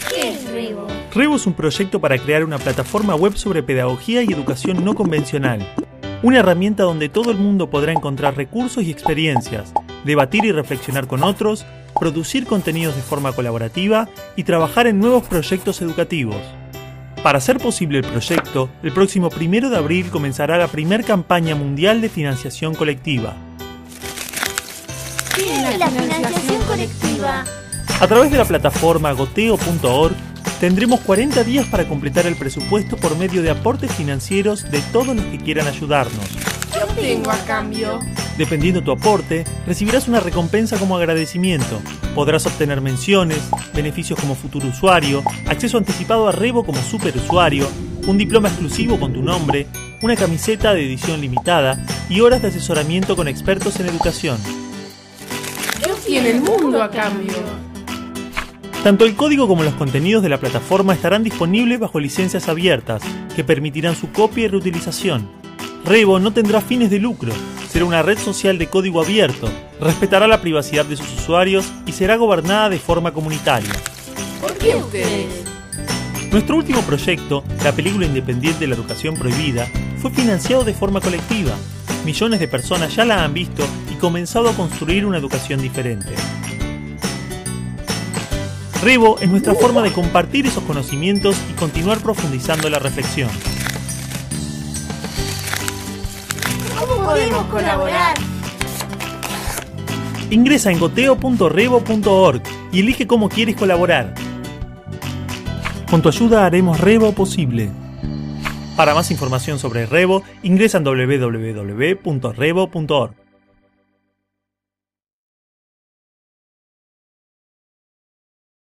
¿Qué es Revo? Revo es un proyecto para crear una plataforma web sobre pedagogía y educación no convencional. Una herramienta donde todo el mundo podrá encontrar recursos y experiencias, debatir y reflexionar con otros, producir contenidos de forma colaborativa y trabajar en nuevos proyectos educativos. Para hacer posible el proyecto, el próximo 1 de abril comenzará la primera campaña mundial de financiación colectiva. ¿Qué es la financiación colectiva? A través de la plataforma goteo.org tendremos 40 días para completar el presupuesto por medio de aportes financieros de todos los que quieran ayudarnos. ¿Qué obtengo a cambio? Dependiendo tu aporte, recibirás una recompensa como agradecimiento. Podrás obtener menciones, beneficios como futuro usuario, acceso anticipado a Revo como superusuario, un diploma exclusivo con tu nombre, una camiseta de edición limitada y horas de asesoramiento con expertos en educación. ¿Qué obtiene el mundo a cambio? Tanto el código como los contenidos de la plataforma estarán disponibles bajo licencias abiertas, que permitirán su copia y reutilización. Revo no tendrá fines de lucro, será una red social de código abierto, respetará la privacidad de sus usuarios y será gobernada de forma comunitaria. ¿Por qué ustedes? Nuestro último proyecto, la película independiente de la educación prohibida, fue financiado de forma colectiva. Millones de personas ya la han visto y comenzado a construir una educación diferente. Revo es nuestra forma de compartir esos conocimientos y continuar profundizando la reflexión. ¿Cómo podemos colaborar? Ingresa en goteo.revo.org y elige cómo quieres colaborar. Con tu ayuda haremos Revo posible. Para más información sobre Revo, ingresa en www.revo.org.